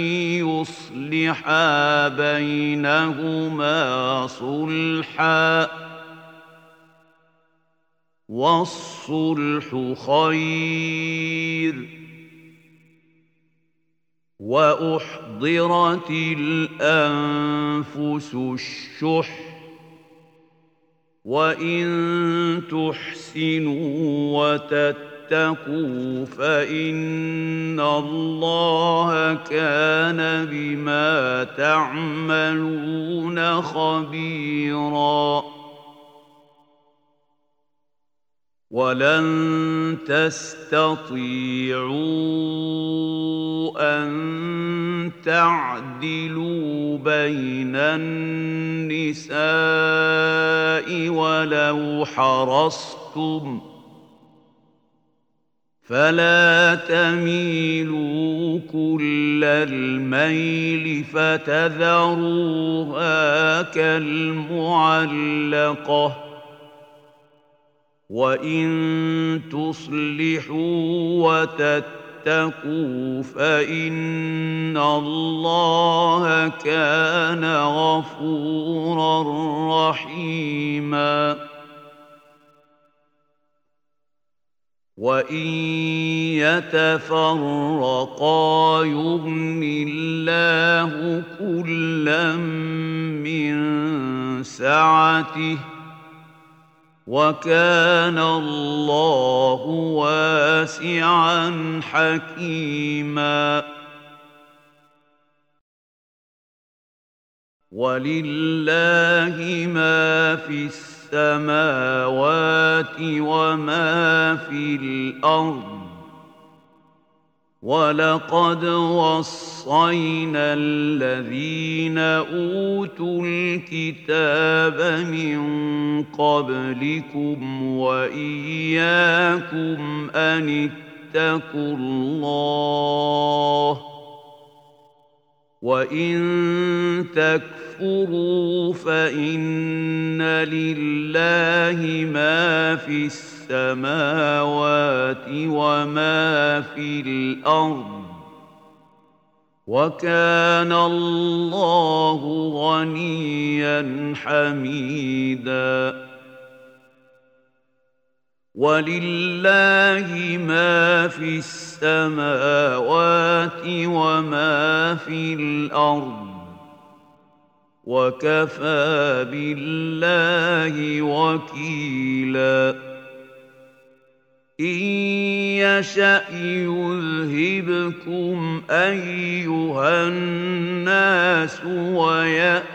يصلحا بينهما صلحا والصلح خير وأحضرت الأنفس الشح وإن تحسنوا وتتقوا فإن الله كان بما تعملون خبيراً ولن تستطيعوا أن تعدلوا بين النساء ولو حرصتم فلا تميلوا كل الميل فتذروها كالمعلقة وإن تصلحوا وتتقوا فإن الله كان غفورا رحيما وإن يتفرقا يغن الله كلا من سعته وكان الله واسعا حكيما ولله ما في السماوات وما في الأرض ولقد وصينا الذين أوتوا الكتاب من قبلكم وإياكم أن اتقوا الله وإن تكفروا فإن لله ما في السماوات وما في الأرض وكان الله غنيا حميدا ولله ما في السماوات وما في الأرض وكفى بالله وكيلا إن يشأ يذهبكم أيها الناس ويأت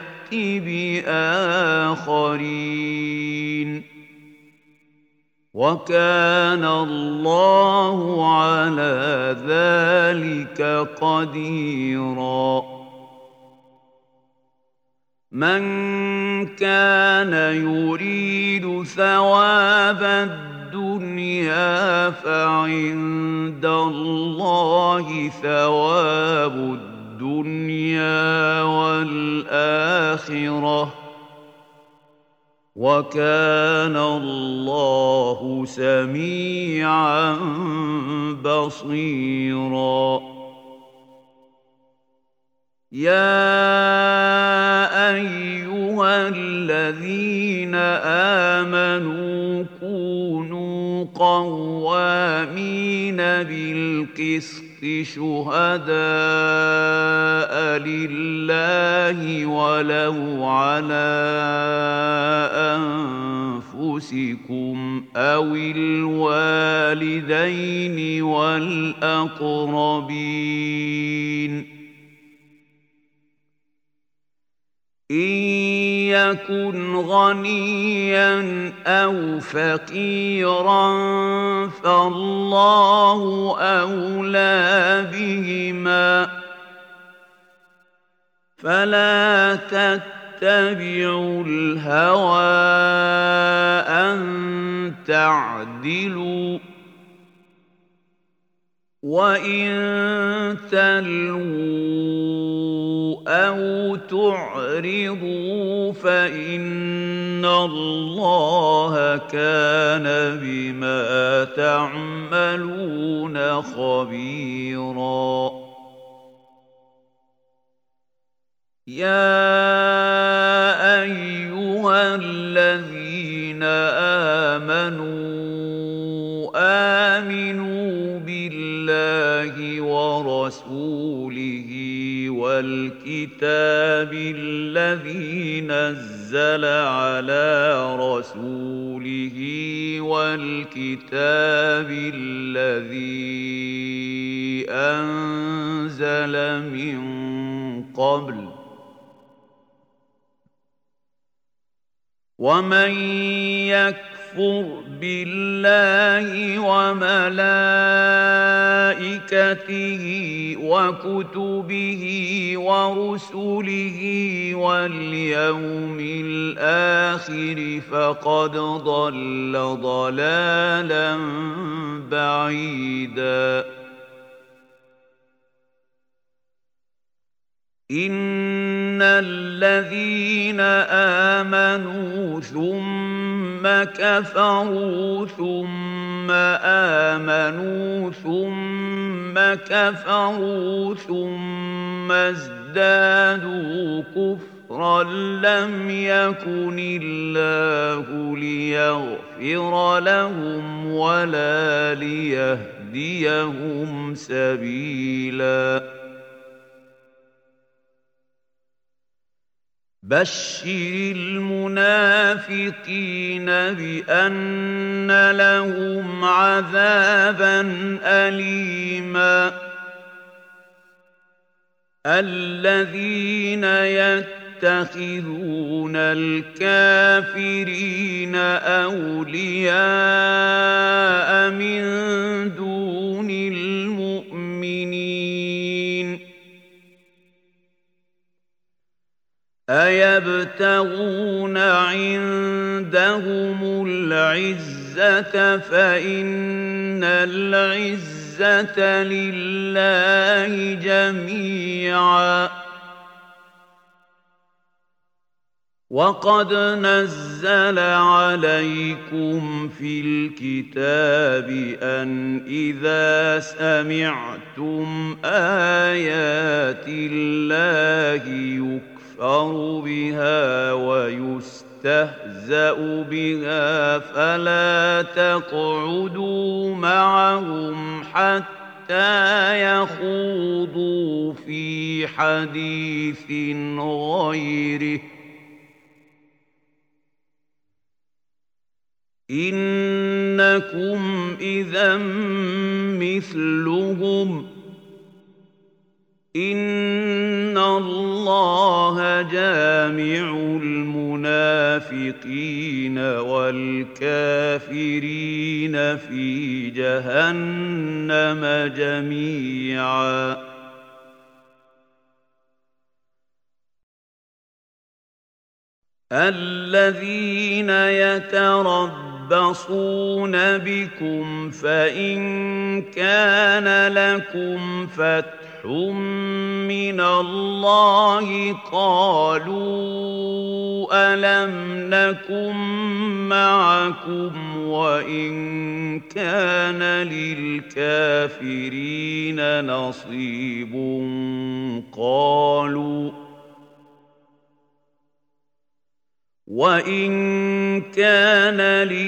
بآخرين وكان الله على ذلك قديرا من كان يريد ثواب الدنيا فعند الله ثواب الدنيا والآخرة وكان الله سميعا بصيرا يا أيها الذين آمنوا كونوا قوامين بالقسط شهداء لله ولو على أنفسكم أو الوالدين والأقربين إن يكن غنيا أو فقيرا فالله أولى بهما فلا تتبعوا الهوى أن تعدلوا وإن تلووا أو تعرضوا فإن الله كان بما تعملون خبيرا يا أيها الذين آمنوا آمنوا بالله ورسوله والكتاب الذي نزل على رسوله والكتاب الذي أنزل من قبل ومن يكفر بالله وملائكته وكتبه ورسله واليوم الآخر فقد ضل ضلالا بعيدا إن الذين آمنوا ثم ثم كفروا ثم آمنوا ثم كفروا ثم ازدادوا كفرا لم يكن الله ليغفر لهم ولا ليهديهم سبيلا بشر المنافقين بأن لهم عذابا أليما الذين يتخذون الكافرين أولياء من دون المؤمنين أيبتغون عندهم العزة فإن العزة لله جميعا وقد نزل عليكم في الكتاب أن إذا سمعتم آيات الله يكفر يكفر بها ويستهزأ بها فلا تقعدوا معهم حتى يخوضوا في حديث غيره إنكم إذا مثلهم إن الله جامع المنافقين والكافرين في جهنم جميعا الذين يتربصون بكم فإن كان لكم فتح من الله قالوا ألم نكن معكم وإن كان للكافرين نصيب قالوا وإن كان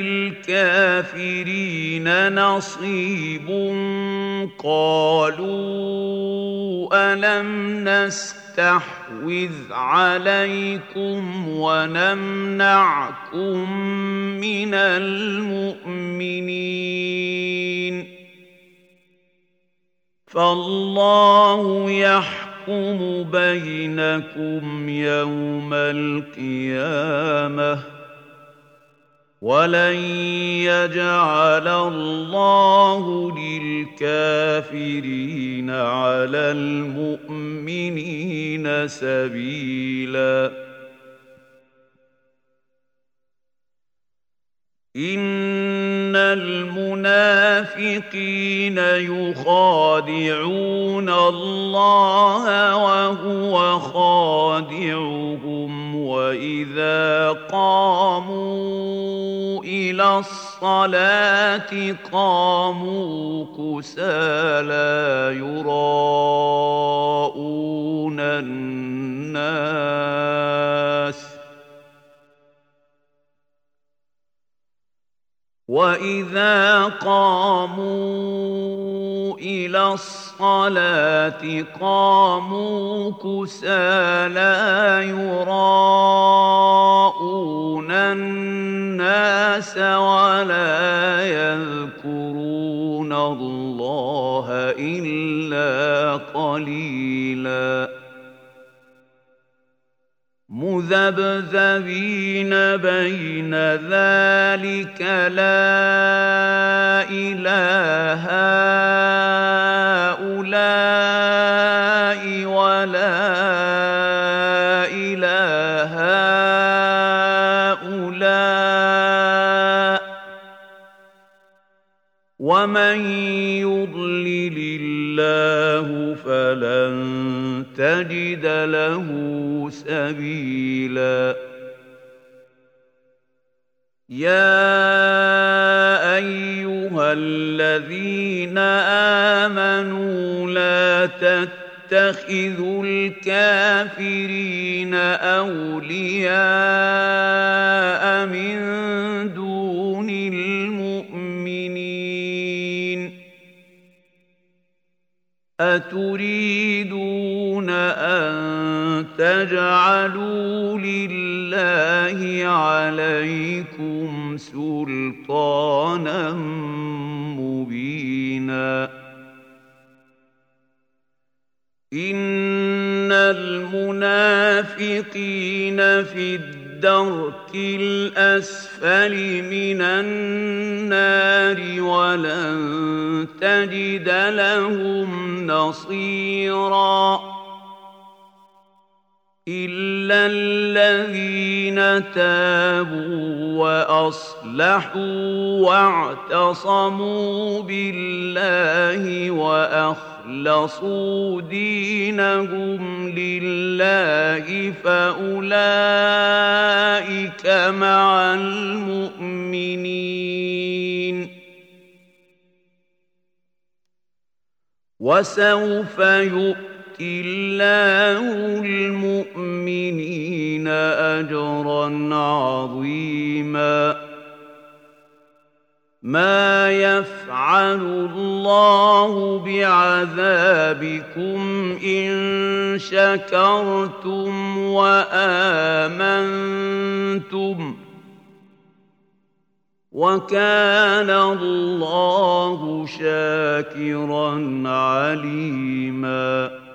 للكافرين نصيب قالوا ألم نستحوذ عليكم ونمنعكم من المؤمنين فالله يحكم يحكم بينكم يوم القيامة ولن يجعل الله للكافرين على المؤمنين سبيلا إن المنافقين يخادعون الله وهو خادعهم وإذا قاموا إلى الصلاة قاموا كسالى يراءون الناس وَإِذَا قَامُوا إِلَى الصَّلَاةِ قَامُوا كُسَالَىٰ يُرَاءُونَ النَّاسَ وَلَا يَذْكُرُونَ اللَّهَ إِلَّا قَلِيلًا مذبذبين بين ذلك لا إله هؤلاء ولا إله هؤلاء ومن يضلل الله فلن تجد له سبيلا يا أيها الذين آمنوا لا تتخذوا الكافرين أولياء من دون المؤمنين أتريدون أن تجعلوا لله عليكم سلطانا مبينا إن المنافقين في الدرك الأسفل من النار ولن تجد لهم نصيرا إلا الذين تابوا وأصلحوا واعتصموا بالله وأخلصوا دينهم لله فأولئك مع المؤمنين وسوف يؤمنون الله المؤمنين أجرا عظيما ما يفعل الله بعذابكم إن شكرتم وآمنتم وكان الله شاكرا عليما